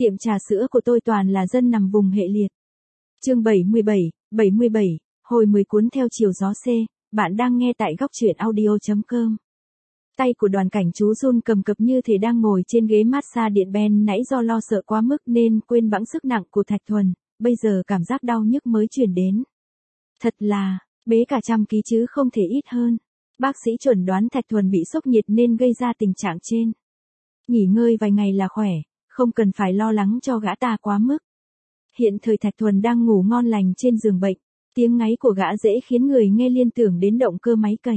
Tiệm trà sữa của tôi toàn là dân nằm vùng hệ liệt. Chương 77, hồi 10 cuốn theo chiều gió C, bạn đang nghe tại góc truyện audio.com. Tay của Đoàn Cảnh Chú run cầm cập như thể đang ngồi trên ghế massage điện ben, nãy do lo sợ quá mức nên quên bẵng sức nặng của Thạch Thuần, bây giờ cảm giác đau nhức mới truyền đến. Thật là, bế cả 100 ký chứ không thể ít hơn. Bác sĩ chuẩn đoán Thạch Thuần bị sốc nhiệt nên gây ra tình trạng trên. Nghỉ ngơi vài ngày là khỏe, không cần phải lo lắng cho gã ta quá mức. Hiện thời Thạch Thuần đang ngủ ngon lành trên giường bệnh, tiếng ngáy của gã dễ khiến người nghe liên tưởng đến động cơ máy cày.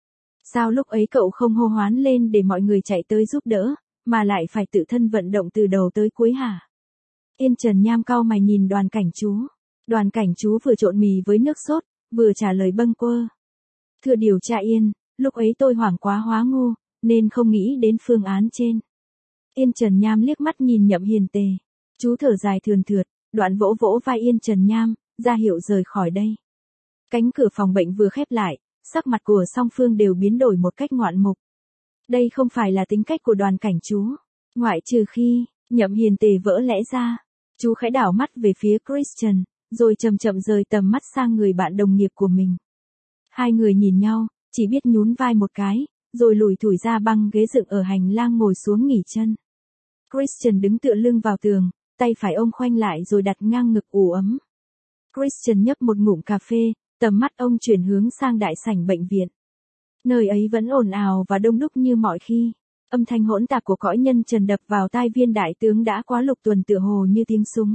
Sao lúc ấy cậu không hô hoán lên để mọi người chạy tới giúp đỡ, mà lại phải tự thân vận động từ đầu tới cuối hả? Yên Trần Nham cau mày nhìn Đoàn Cảnh Chú. Đoàn Cảnh Chú vừa trộn mì với nước sốt, vừa trả lời bâng quơ. Thưa điều tra Yên, lúc ấy tôi hoảng quá hóa ngu, nên không nghĩ đến phương án trên. Yên Trần Nham liếc mắt nhìn Nhậm Hiền Tề. Chú thở dài thườn thượt, đoạn vỗ vỗ vai Yên Trần Nham, ra hiệu rời khỏi đây. Cánh cửa phòng bệnh vừa khép lại, sắc mặt của song phương đều biến đổi một cách ngoạn mục. Đây không phải là tính cách của Đoàn Cảnh Chú. Ngoại trừ khi, Nhậm Hiền Tề vỡ lẽ ra. Chú khẽ đảo mắt về phía Christian, rồi chậm chậm rời tầm mắt sang người bạn đồng nghiệp của mình. Hai người nhìn nhau, chỉ biết nhún vai một cái, rồi lủi thủi ra băng ghế dựng ở hành lang ngồi xuống nghỉ chân. Christian đứng tựa lưng vào tường, tay phải ôm khoanh lại rồi đặt ngang ngực ủ ấm. Christian nhấp một ngụm cà phê, tầm mắt ông chuyển hướng sang đại sảnh bệnh viện. Nơi ấy vẫn ồn ào và đông đúc như mọi khi. Âm thanh hỗn tạp của cõi nhân trần đập vào tai viên đại tướng đã quá lục tuần tựa hồ như tiếng súng.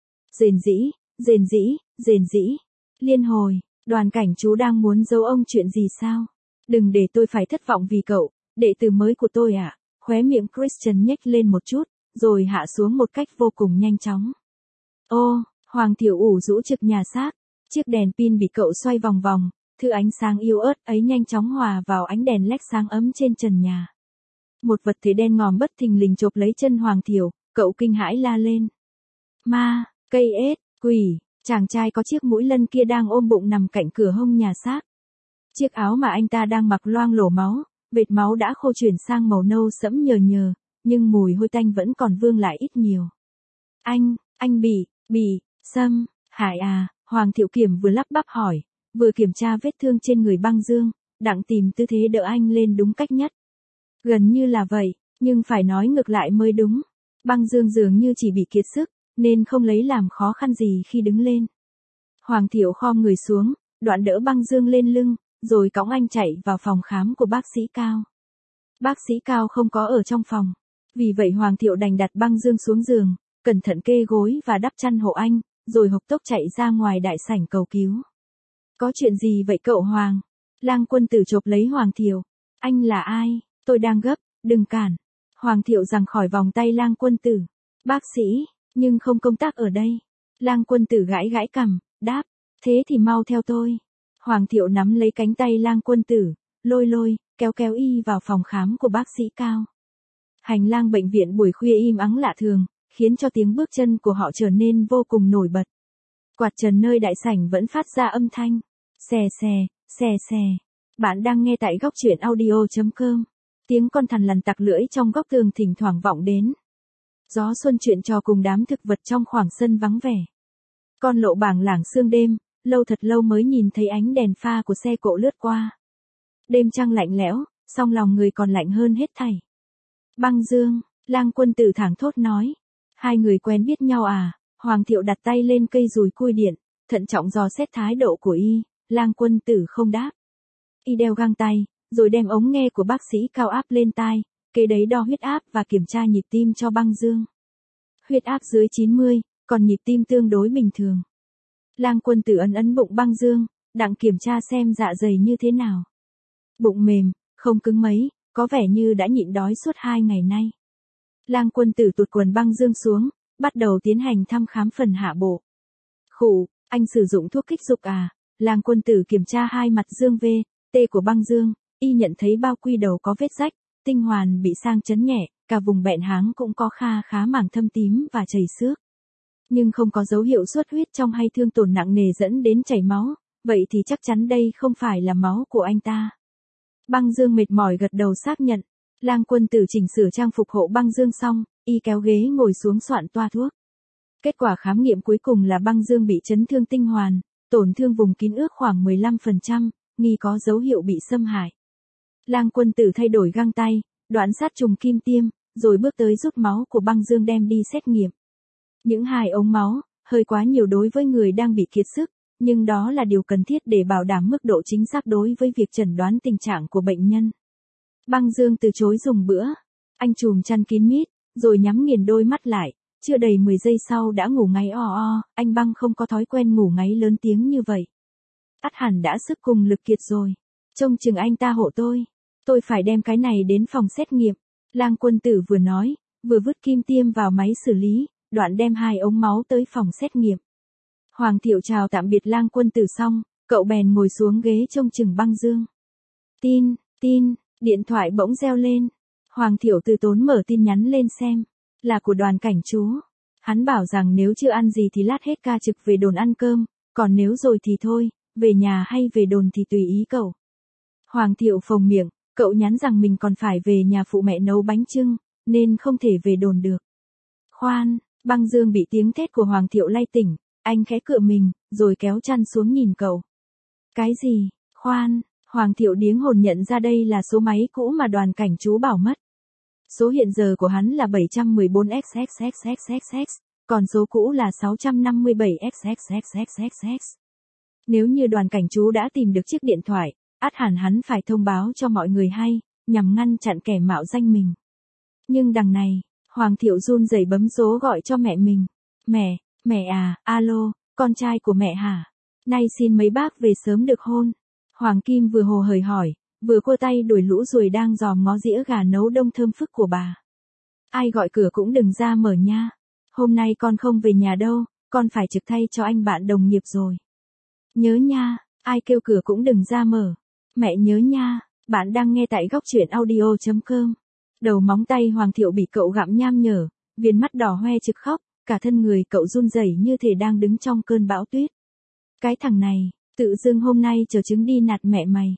Rền rĩ, rền rĩ, rền rĩ. Liên hồi, Đoàn Cảnh Chú đang muốn giấu ông chuyện gì sao? Đừng để tôi phải thất vọng vì cậu, đệ tử mới của tôi ạ. Khóe miệng Christian nhếch lên một chút, rồi hạ xuống một cách vô cùng nhanh chóng. Ô, Hoàng Thiệu ủ rũ trực nhà xác. Chiếc đèn pin bị cậu xoay vòng vòng, thứ ánh sáng yếu ớt ấy nhanh chóng hòa vào ánh đèn led sáng ấm trên trần nhà. Một vật thể đen ngòm bất thình lình chộp lấy chân Hoàng Thiệu, cậu kinh hãi la lên. Ma, cây ếch, quỷ, chàng trai có chiếc mũi lân kia đang ôm bụng nằm cạnh cửa hông nhà xác. Chiếc áo mà anh ta đang mặc loang lổ máu, vệt máu đã khô chuyển sang màu nâu sẫm nhờ nhờ, nhưng mùi hôi tanh vẫn còn vương lại ít nhiều. Anh bị, xâm, hại à? Hoàng Thiệu Kiểm vừa lắp bắp hỏi, vừa kiểm tra vết thương trên người Băng Dương, đặng tìm tư thế đỡ anh lên đúng cách nhất. Gần như là vậy, nhưng phải nói ngược lại mới đúng. Băng Dương dường như chỉ bị kiệt sức, nên không lấy làm khó khăn gì khi đứng lên. Hoàng Thiệu khom người xuống, đoạn đỡ Băng Dương lên lưng, rồi cõng anh chạy vào phòng khám của bác sĩ Cao. Bác sĩ Cao không có ở trong phòng, vì vậy Hoàng Thiệu đành đặt Băng Dương xuống giường, cẩn thận kê gối và đắp chăn hộ anh, rồi hộc tốc chạy ra ngoài đại sảnh cầu cứu. Có chuyện gì vậy cậu Hoàng? Lang Quân Tử chộp lấy Hoàng Thiệu. Anh là ai? Tôi đang gấp, đừng cản. Hoàng Thiệu giằng khỏi vòng tay Lang Quân Tử. Bác sĩ, nhưng không công tác ở đây. Lang Quân Tử gãi gãi cằm, đáp, thế thì mau theo tôi. Hoàng Thiệu nắm lấy cánh tay Lang Quân Tử, lôi, kéo y vào phòng khám của bác sĩ Cao. Hành lang bệnh viện buổi khuya im ắng lạ thường, khiến cho tiếng bước chân của họ trở nên vô cùng nổi bật. Quạt trần nơi đại sảnh vẫn phát ra âm thanh. Xè. Bạn đang nghe tại góc truyện audio.com. Tiếng con thằn lằn tặc lưỡi trong góc tường thỉnh thoảng vọng đến. Gió xuân chuyện trò cùng đám thực vật trong khoảng sân vắng vẻ. Con lộ bảng lảng sương đêm, thật lâu mới nhìn thấy ánh đèn pha của xe cộ lướt qua. Đêm trăng lạnh lẽo, song lòng người còn lạnh hơn hết thảy. Băng Dương, Lang Quân Tử thảng thốt nói. Hai người quen biết nhau à? Hoàng Thiệu đặt tay lên cây dùi cui điện, thận trọng dò xét thái độ của y. Lang Quân Tử không đáp. Y đeo găng tay, rồi đem ống nghe của bác sĩ Cao áp lên tai, kế đấy đo huyết áp và kiểm tra nhịp tim cho Băng Dương. Huyết áp dưới 90, còn nhịp tim tương đối bình thường. Lang Quân Tử ấn bụng Băng Dương, đặng kiểm tra xem dạ dày như thế nào. Bụng mềm, không cứng mấy, có vẻ như đã nhịn đói suốt 2 ngày nay. Lang Quân Tử tuột quần Băng Dương xuống, bắt đầu tiến hành thăm khám phần hạ bộ. Khụ, anh sử dụng thuốc kích dục à? Lang Quân Tử kiểm tra hai mặt dương V.T của Băng Dương, y nhận thấy bao quy đầu có vết rách, tinh hoàn bị sang chấn nhẹ, cả vùng bẹn háng cũng có khá mảng thâm tím và chảy xước. Nhưng không có dấu hiệu xuất huyết trong hay thương tổn nặng nề dẫn đến chảy máu, vậy thì chắc chắn đây không phải là máu của anh ta. Băng Dương mệt mỏi gật đầu xác nhận. Lang Quân Tử chỉnh sửa trang phục hộ Băng Dương xong, y kéo ghế ngồi xuống soạn toa thuốc. Kết quả khám nghiệm cuối cùng là băng dương bị chấn thương tinh hoàn, tổn thương vùng kín ước khoảng 15%, nghi có dấu hiệu bị xâm hại. Lang Quân Tử thay đổi găng tay, đoạn sát trùng kim tiêm, rồi bước tới rút máu của băng dương đem đi xét nghiệm. Những 2 ống máu, hơi quá nhiều đối với người đang bị kiệt sức, nhưng đó là điều cần thiết để bảo đảm mức độ chính xác đối với việc chẩn đoán tình trạng của bệnh nhân. Băng Dương từ chối dùng bữa. Anh trùm chăn kín mít, rồi nhắm nghiền đôi mắt lại, chưa đầy 10 giây sau đã ngủ ngáy o o, anh Băng không có thói quen ngủ ngáy lớn tiếng như vậy. Ắt hẳn đã sức cùng lực kiệt rồi. Trông chừng anh ta hộ tôi phải đem cái này đến phòng xét nghiệm. Lang Quân Tử vừa nói, vừa vứt kim tiêm vào máy xử lý, đoạn đem 2 ống máu tới phòng xét nghiệm. Hoàng Thiệu chào tạm biệt Lang Quân Tử xong, cậu bèn ngồi xuống ghế trông chừng Băng Dương. Tin, điện thoại bỗng reo lên. Hoàng Thiệu từ tốn mở tin nhắn lên xem, là của Đoàn Cảnh Chú. Hắn bảo rằng nếu chưa ăn gì thì lát hết ca trực về đồn ăn cơm, còn nếu rồi thì thôi, về nhà hay về đồn thì tùy ý cậu. Hoàng Thiệu phồng miệng, cậu nhắn rằng mình còn phải về nhà phụ mẹ nấu bánh chưng, nên không thể về đồn được. Khoan, Băng Dương bị tiếng thét của Hoàng Thiệu lay tỉnh, anh khẽ cựa mình, rồi kéo chăn xuống nhìn cậu. Cái gì? Khoan, Hoàng Thiệu điếng hồn nhận ra đây là số máy cũ mà Đoàn Cảnh Chú bảo mất. Số hiện giờ của hắn là 714XXXXXX, còn số cũ là 657XXXXXX. Nếu như Đoàn Cảnh Chú đã tìm được chiếc điện thoại, ắt hẳn hắn phải thông báo cho mọi người hay, nhằm ngăn chặn kẻ mạo danh mình. Nhưng đằng này, Hoàng Thiệu run rẩy bấm số gọi cho mẹ mình. Mẹ à, alo, con trai của mẹ hả? Nay xin mấy bác về sớm được hôn. Hoàng Kim vừa hồ hởi hỏi, vừa cua tay đuổi lũ ruồi đang dòm ngó dĩa gà nấu đông thơm phức của bà. Ai gọi cửa cũng đừng ra mở nha. Hôm nay con không về nhà đâu, con phải trực thay cho anh bạn đồng nghiệp rồi. Nhớ nha, ai kêu cửa cũng đừng ra mở. Mẹ nhớ nha, bạn đang nghe tại góc truyện audio.com. Đầu móng tay Hoàng Thiệu bị cậu gặm nham nhở, viền mắt đỏ hoe trực khóc, cả thân người cậu run rẩy như thể đang đứng trong cơn bão tuyết. Cái thằng này, tự dưng hôm nay chờ trứng đi nạt mẹ mày.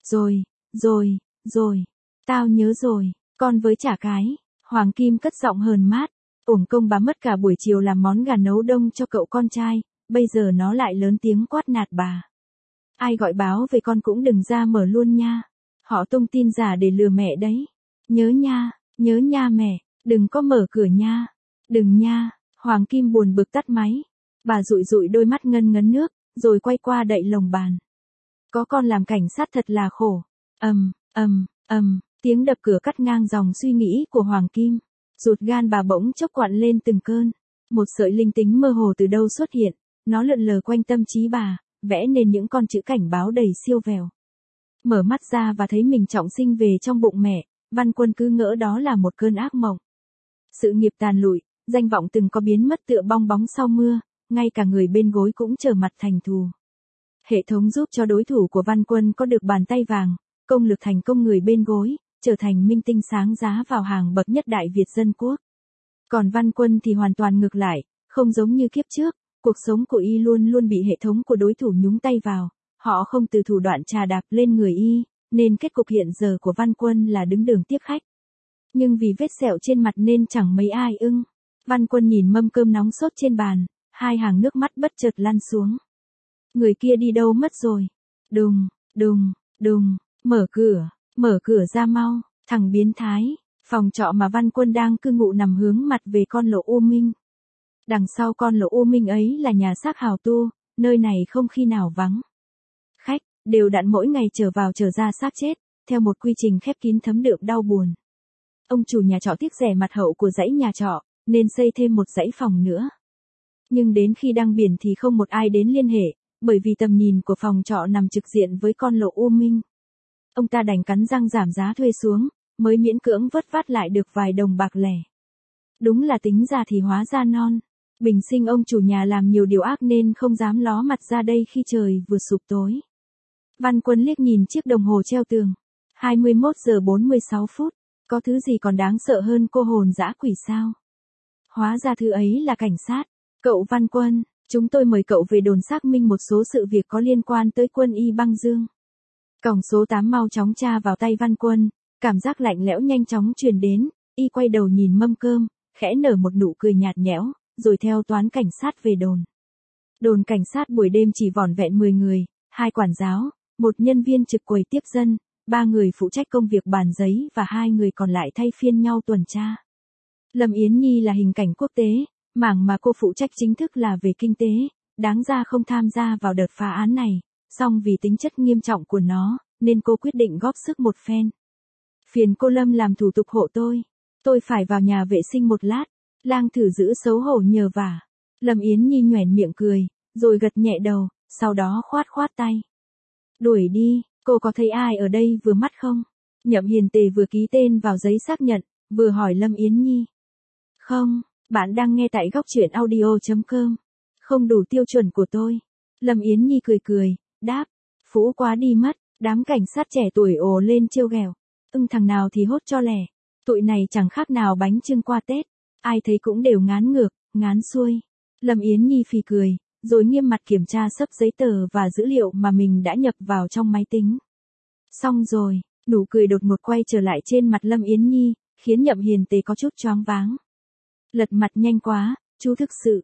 Rồi, tao nhớ rồi, con với chả cái. Hoàng Kim cất giọng hờn mát, uổng công bà mất cả buổi chiều làm món gà nấu đông cho cậu con trai, bây giờ nó lại lớn tiếng quát nạt bà. Ai gọi báo về con cũng đừng ra mở luôn nha. Họ tung tin giả để lừa mẹ đấy. Nhớ nha mẹ, đừng có mở cửa nha. Đừng nha. Hoàng Kim buồn bực tắt máy. Bà dụi dụi đôi mắt ngân ngấn nước, rồi quay qua đậy lồng bàn. Có con làm cảnh sát thật là khổ. Tiếng đập cửa cắt ngang dòng suy nghĩ của Hoàng Kim. Ruột gan bà bỗng chốc quặn lên từng cơn. Một sợi linh tính mơ hồ từ đâu xuất hiện, nó lượn lờ quanh tâm trí bà, vẽ nên những con chữ cảnh báo đầy siêu vẹo. Mở mắt ra và thấy mình trọng sinh về trong bụng mẹ, Văn Quân cứ ngỡ đó là một cơn ác mộng. Sự nghiệp tàn lụi, danh vọng từng có biến mất tựa bong bóng sau mưa, ngay cả người bên gối cũng trở mặt thành thù. Hệ thống giúp cho đối thủ của Văn Quân có được bàn tay vàng, công lực thành công người bên gối, trở thành minh tinh sáng giá vào hàng bậc nhất Đại Việt dân quốc. Còn Văn Quân thì hoàn toàn ngược lại, không giống như kiếp trước, cuộc sống của y luôn luôn bị hệ thống của đối thủ nhúng tay vào, họ không từ thủ đoạn trà đạp lên người y, nên kết cục hiện giờ của Văn Quân là đứng đường tiếp khách. Nhưng vì vết sẹo trên mặt nên chẳng mấy ai ưng. Văn Quân nhìn mâm cơm nóng sốt trên bàn, 2 hàng nước mắt bất chợt lăn xuống. Người kia đi đâu mất rồi? Đùng, mở cửa ra mau, thằng biến thái. Phòng trọ mà Văn Quân đang cư ngụ nằm hướng mặt về con lộ U Minh. Đằng sau con lộ U Minh ấy là nhà xác Hào Tu, nơi này không khi nào vắng. Khách, đều đặn mỗi ngày trở vào trở ra xác chết, theo một quy trình khép kín thấm đượm đau buồn. Ông chủ nhà trọ tiếc rẻ mặt hậu của dãy nhà trọ, nên xây thêm một dãy phòng nữa. Nhưng đến khi đăng biển thì không một ai đến liên hệ, bởi vì tầm nhìn của phòng trọ nằm trực diện với con lộ U Minh. Ông ta đành cắn răng giảm giá thuê xuống, mới miễn cưỡng vớt vát lại được vài đồng bạc lẻ. Đúng là tính già thì hóa ra non. Bình sinh ông chủ nhà làm nhiều điều ác nên không dám ló mặt ra đây khi trời vừa sụp tối. Văn Quân liếc nhìn chiếc đồng hồ treo tường. 21 giờ 46 phút. Có thứ gì còn đáng sợ hơn cô hồn dã quỷ sao? Hóa ra thứ ấy là cảnh sát. Cậu Văn Quân, chúng tôi mời cậu về đồn xác minh một số sự việc có liên quan tới quân y Băng Dương. Còng số 8 mau chóng tra vào tay Văn Quân, cảm giác lạnh lẽo nhanh chóng truyền đến, y quay đầu nhìn mâm cơm, khẽ nở một nụ cười nhạt nhẽo, rồi theo toán cảnh sát về đồn. Đồn cảnh sát buổi đêm chỉ vỏn vẹn 10 người, 2 quản giáo, 1 nhân viên trực quầy tiếp dân, 3 người phụ trách công việc bàn giấy và 2 người còn lại thay phiên nhau tuần tra. Lâm Yến Nhi là hình cảnh quốc tế, mảng mà cô phụ trách chính thức là về kinh tế, đáng ra không tham gia vào đợt phá án này, song vì tính chất nghiêm trọng của nó, nên cô quyết định góp sức một phen. Phiền cô Lâm làm thủ tục hộ tôi phải vào nhà vệ sinh một lát, Lang Thử giữ xấu hổ nhờ vả. Lâm Yến Nhi nhoẻn miệng cười, rồi gật nhẹ đầu, sau đó khoát khoát tay. Đuổi đi, cô có thấy ai ở đây vừa mắt không? Nhậm Hiền Tề vừa ký tên vào giấy xác nhận, vừa hỏi Lâm Yến Nhi. Không, bạn đang nghe tại góc truyện audio.com. Không đủ tiêu chuẩn của tôi. Lâm Yến Nhi cười cười, đáp. Phũ quá đi mất, đám cảnh sát trẻ tuổi ồ lên trêu ghẹo. Thằng nào thì hốt cho lẻ. Tụi này chẳng khác nào bánh chưng qua Tết. Ai thấy cũng đều ngán ngược, ngán xuôi. Lâm Yến Nhi phì cười, rồi nghiêm mặt kiểm tra sấp giấy tờ và dữ liệu mà mình đã nhập vào trong máy tính. Xong rồi, nụ cười đột ngột quay trở lại trên mặt Lâm Yến Nhi, khiến Nhậm Hiền Tề có chút choáng váng. Lật mặt nhanh quá, chú thực sự.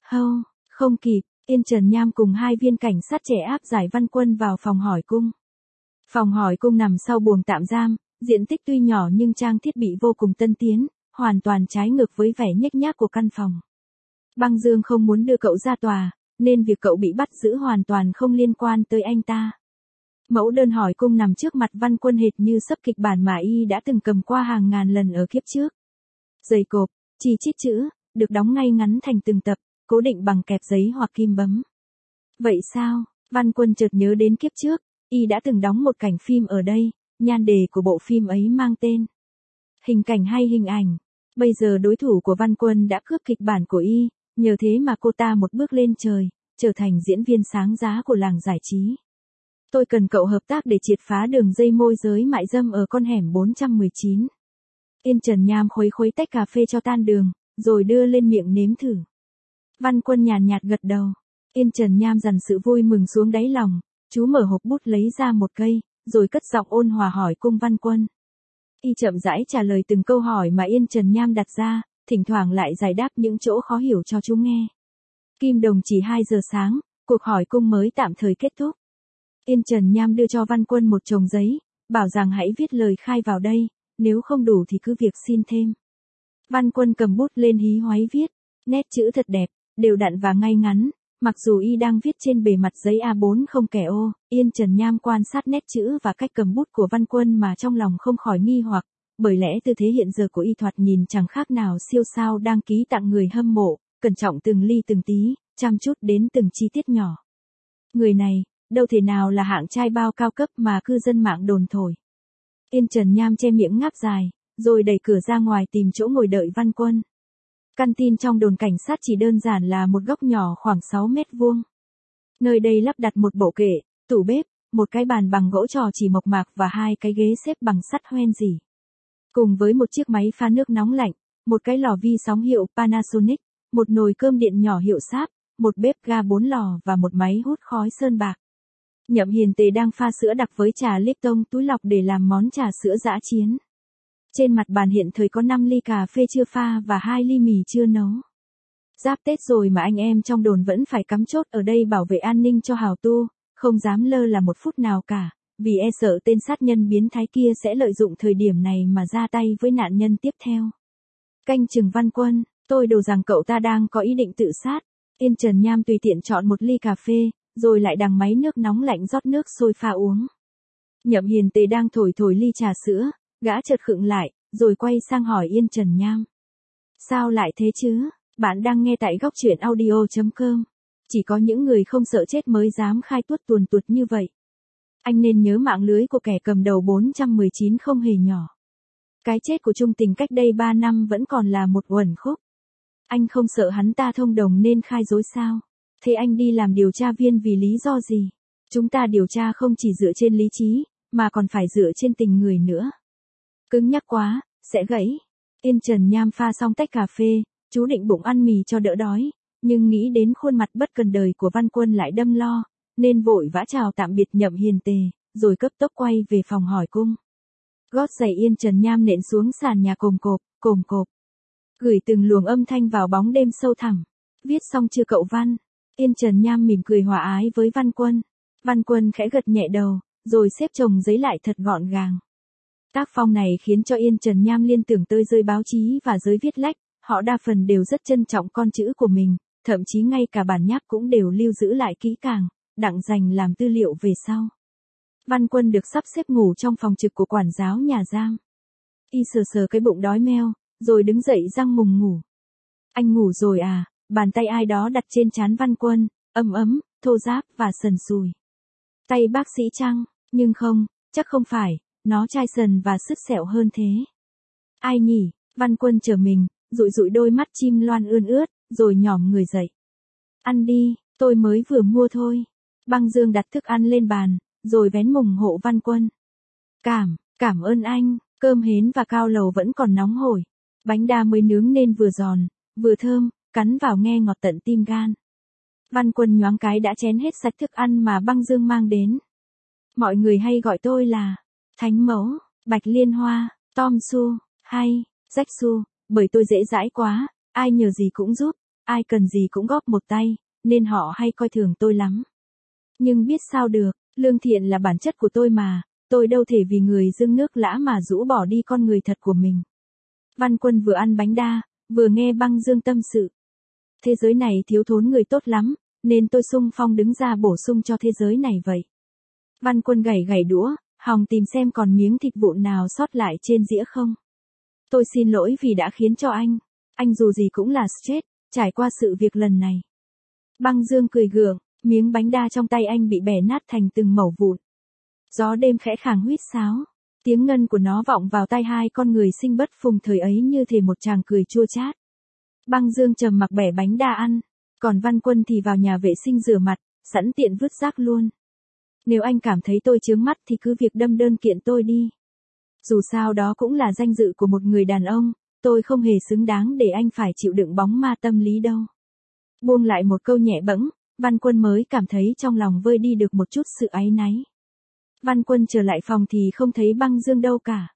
Không kịp, Yên Trần Nham cùng 2 viên cảnh sát trẻ áp giải Văn Quân vào phòng hỏi cung. Phòng hỏi cung nằm sau buồng tạm giam, diện tích tuy nhỏ nhưng trang thiết bị vô cùng tân tiến, hoàn toàn trái ngược với vẻ nhếch nhác của căn phòng. Băng Dương không muốn đưa cậu ra tòa, nên việc cậu bị bắt giữ hoàn toàn không liên quan tới anh ta. Mẫu đơn hỏi cung nằm trước mặt Văn Quân hệt như sấp kịch bản mà y đã từng cầm qua hàng ngàn lần ở kiếp trước. Dày cộp, chi chít chữ, được đóng ngay ngắn thành từng tập, cố định bằng kẹp giấy hoặc kim bấm. Vậy sao? Văn Quân chợt nhớ đến kiếp trước, y đã từng đóng một cảnh phim ở đây, nhan đề của bộ phim ấy mang tên Hình cảnh hay hình ảnh. Bây giờ đối thủ của Văn Quân đã cướp kịch bản của y, nhờ thế mà cô ta một bước lên trời, trở thành diễn viên sáng giá của làng giải trí. Tôi cần cậu hợp tác để triệt phá đường dây môi giới mại dâm ở con hẻm 419. Yên Trần Nham khuấy khuấy tách cà phê cho tan đường, rồi đưa lên miệng nếm thử. Văn Quân nhàn nhạt gật đầu. Yên Trần Nham dằn sự vui mừng xuống đáy lòng, chú mở hộp bút lấy ra một cây, rồi cất giọng ôn hòa hỏi cung Văn Quân. Y chậm rãi trả lời từng câu hỏi mà Yên Trần Nham đặt ra, thỉnh thoảng lại giải đáp những chỗ khó hiểu cho chú nghe. Kim đồng chỉ 2 giờ sáng, cuộc hỏi cung mới tạm thời kết thúc. Yên Trần Nham đưa cho Văn Quân một chồng giấy, bảo rằng hãy viết lời khai vào đây, nếu không đủ thì cứ việc xin thêm. Văn Quân cầm bút lên hí hoáy viết, nét chữ thật đẹp, đều đặn và ngay ngắn. Mặc dù y đang viết trên bề mặt giấy A4 không kẻ ô, Yên Trần Nham quan sát nét chữ và cách cầm bút của Văn Quân mà trong lòng không khỏi nghi hoặc, bởi lẽ tư thế hiện giờ của y thoạt nhìn chẳng khác nào siêu sao đang ký tặng người hâm mộ, cẩn trọng từng ly từng tí, chăm chút đến từng chi tiết nhỏ. Người này, đâu thể nào là hạng trai bao cao cấp mà cư dân mạng đồn thổi. Yên Trần Nham che miệng ngáp dài, rồi đẩy cửa ra ngoài tìm chỗ ngồi đợi Văn Quân. Căn tin trong đồn cảnh sát chỉ đơn giản là một góc nhỏ khoảng 6 mét vuông. Nơi đây lắp đặt một bộ kệ, tủ bếp, một cái bàn bằng gỗ trò chỉ mộc mạc và 2 cái ghế xếp bằng sắt hoen rỉ. Cùng với một chiếc máy pha nước nóng lạnh, một cái lò vi sóng hiệu Panasonic, một nồi cơm điện nhỏ hiệu Sharp, một bếp ga 4 lò và một máy hút khói sơn bạc. Nhậm Hiền Tề đang pha sữa đặc với trà Lipton túi lọc để làm món trà sữa dã chiến. Trên mặt bàn hiện thời có 5 ly cà phê chưa pha và 2 ly mì chưa nấu. Giáp Tết rồi mà anh em trong đồn vẫn phải cắm chốt ở đây bảo vệ an ninh cho Hào Tu, không dám lơ là một phút nào cả, vì e sợ tên sát nhân biến thái kia sẽ lợi dụng thời điểm này mà ra tay với nạn nhân tiếp theo. Canh chừng Văn Quân, tôi đồ rằng cậu ta đang có ý định tự sát. Yên Trần Nham tùy tiện chọn một ly cà phê, rồi lại đằng máy nước nóng lạnh rót nước sôi pha uống. Nhậm Hiền Tề đang thổi ly trà sữa, gã chợt khựng lại, rồi quay sang hỏi Yên Trần Nham. Sao lại thế chứ? Bạn đang nghe tại góc truyện audio.com. Chỉ có những người không sợ chết mới dám khai tuốt tuồn tuột như vậy. Anh nên nhớ mạng lưới của kẻ cầm đầu 419 không hề nhỏ. Cái chết của Trung Tình cách đây 3 năm vẫn còn là một uẩn khúc. Anh không sợ hắn ta thông đồng nên khai dối sao? Thế anh đi làm điều tra viên vì lý do gì? Chúng ta điều tra không chỉ dựa trên lý trí, mà còn phải dựa trên tình người nữa. Cứng nhắc quá, sẽ gãy. Yên Trần Nham pha xong tách cà phê, chú định bụng ăn mì cho đỡ đói, nhưng nghĩ đến khuôn mặt bất cần đời của Văn Quân lại đâm lo, nên vội vã chào tạm biệt Nhậm Hiền Tề, rồi cấp tốc quay về phòng hỏi cung. Gót giày Yên Trần Nham nện xuống sàn nhà cồm cộp. Gửi từng luồng âm thanh vào bóng đêm sâu thẳm. Viết xong chưa cậu Văn? Yên Trần Nham mỉm cười hòa ái với Văn Quân. Văn Quân khẽ gật nhẹ đầu, rồi xếp chồng giấy lại thật gọn gàng. Tác phong này khiến cho Yên Trần Nham liên tưởng tới giới báo chí và giới viết lách, họ đa phần đều rất trân trọng con chữ của mình, thậm chí ngay cả bản nháp cũng đều lưu giữ lại kỹ càng, đặng dành làm tư liệu về sau. Văn Quân được sắp xếp ngủ trong phòng trực của quản giáo nhà giam. Y sờ sờ cái bụng đói meo, rồi đứng dậy răng mùng ngủ. Anh ngủ rồi à? Bàn tay ai đó đặt trên trán Văn Quân, ấm ấm, thô ráp và sần sùi. Tay bác sĩ chăng? Nhưng không, chắc không phải, nó chai sần và sứt sẹo hơn thế. Ai nhỉ? Văn Quân trở mình, dụi dụi đôi mắt chim loan ươn ướt, rồi nhỏm người dậy. Ăn đi, tôi mới vừa mua thôi. Băng Dương đặt thức ăn lên bàn, rồi vén mùng hộ Văn Quân. Cảm ơn anh, cơm hến và cao lầu vẫn còn nóng hổi. Bánh đa mới nướng nên vừa giòn, vừa thơm, cắn vào nghe ngọt tận tim gan. Văn Quân nhoáng cái đã chén hết sạch thức ăn mà Băng Dương mang đến. Mọi người hay gọi tôi là Thánh Mẫu, Bạch Liên Hoa, Tom Su, hay Jack Su, bởi tôi dễ dãi quá, ai nhờ gì cũng giúp, ai cần gì cũng góp một tay, nên họ hay coi thường tôi lắm. Nhưng biết sao được, lương thiện là bản chất của tôi mà, tôi đâu thể vì người dưng nước lã mà rũ bỏ đi con người thật của mình. Văn Quân vừa ăn bánh đa, vừa nghe Băng Dương tâm sự. Thế giới này thiếu thốn người tốt lắm, nên tôi xung phong đứng ra bổ sung cho thế giới này vậy. Văn Quân gảy đũa, hòng tìm xem còn miếng thịt vụn nào sót lại trên dĩa không. Tôi xin lỗi vì đã khiến cho anh dù gì cũng là stress, trải qua sự việc lần này. Băng Dương cười gượng, miếng bánh đa trong tay anh bị bẻ nát thành từng mẩu vụn. Gió đêm khẽ khàng huýt sáo, tiếng ngân của nó vọng vào tai hai con người sinh bất phùng thời ấy như thể một chàng cười chua chát. Băng Dương trầm mặc bẻ bánh đa ăn, còn Văn Quân thì vào nhà vệ sinh rửa mặt, sẵn tiện vứt rác luôn. Nếu anh cảm thấy tôi chướng mắt thì cứ việc đâm đơn kiện tôi đi. Dù sao đó cũng là danh dự của một người đàn ông, tôi không hề xứng đáng để anh phải chịu đựng bóng ma tâm lý đâu. Buông lại một câu nhẹ bẫng, Văn Quân mới cảm thấy trong lòng vơi đi được một chút sự áy náy. Văn Quân trở lại phòng thì không thấy Băng Dương đâu cả.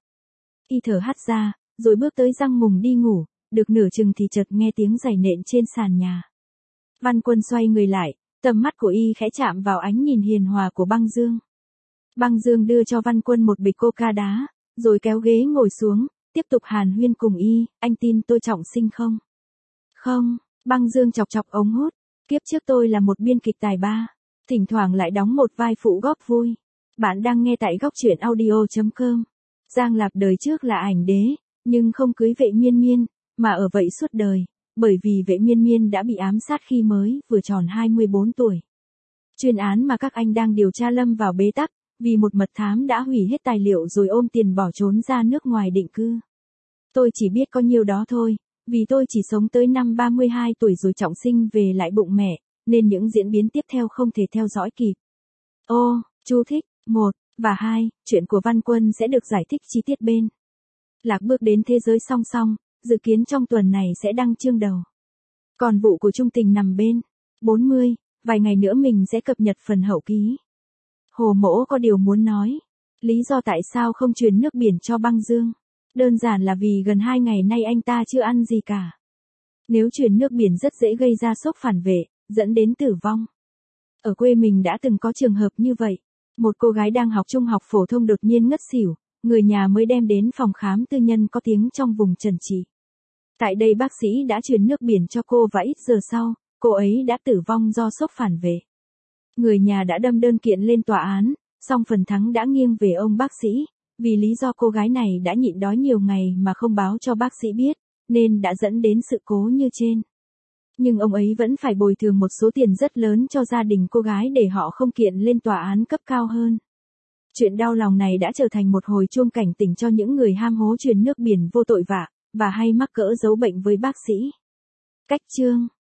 Y thở hắt ra, rồi bước tới răng mùng đi ngủ, được nửa chừng thì chợt nghe tiếng giày nện trên sàn nhà. Văn Quân xoay người lại, tầm mắt của y khẽ chạm vào ánh nhìn hiền hòa của Băng Dương. Băng Dương đưa cho Văn Quân một bịch coca đá, rồi kéo ghế ngồi xuống, tiếp tục hàn huyên cùng y. Anh tin tôi trọng sinh không? Không, Băng Dương chọc chọc ống hút. Kiếp trước tôi là một biên kịch tài ba, thỉnh thoảng lại đóng một vai phụ góp vui. Bạn đang nghe tại góc truyện audio.com. Giang Lạp đời trước là ảnh đế, nhưng không cưới Vệ Miên Miên, mà ở vậy suốt đời, bởi vì Vệ Miên Miên đã bị ám sát khi mới vừa tròn 24 tuổi. Chuyên án mà các anh đang điều tra lâm vào bế tắc, vì một mật thám đã hủy hết tài liệu rồi ôm tiền bỏ trốn ra nước ngoài định cư. Tôi chỉ biết có nhiêu đó thôi, vì tôi chỉ sống tới năm 32 tuổi rồi trọng sinh về lại bụng mẹ, nên những diễn biến tiếp theo không thể theo dõi kịp. Ô, chú thích, 1 và 2, chuyện của Văn Quân sẽ được giải thích chi tiết bên. Lạc bước đến thế giới song song, dự kiến trong tuần này sẽ đăng chương đầu. Còn vụ của Trung Tình nằm bên 40, vài ngày nữa mình sẽ cập nhật phần hậu ký. Hồ Mỗ có điều muốn nói. Lý do tại sao không truyền nước biển cho Băng Dương? Đơn giản là vì gần 2 ngày nay anh ta chưa ăn gì cả. Nếu truyền nước biển rất dễ gây ra sốc phản vệ, dẫn đến tử vong. Ở quê mình đã từng có trường hợp như vậy. Một cô gái đang học trung học phổ thông đột nhiên ngất xỉu, người nhà mới đem đến phòng khám tư nhân có tiếng trong vùng trần trị. Tại đây bác sĩ đã truyền nước biển cho cô và ít giờ sau, cô ấy đã tử vong do sốc phản vệ. Người nhà đã đâm đơn kiện lên tòa án, song phần thắng đã nghiêng về ông bác sĩ, vì lý do cô gái này đã nhịn đói nhiều ngày mà không báo cho bác sĩ biết, nên đã dẫn đến sự cố như trên. Nhưng ông ấy vẫn phải bồi thường một số tiền rất lớn cho gia đình cô gái để họ không kiện lên tòa án cấp cao hơn. Chuyện đau lòng này đã trở thành một hồi chuông cảnh tỉnh cho những người ham hố truyền nước biển vô tội vạ, và hay mắc cỡ giấu bệnh với bác sĩ. Cách chương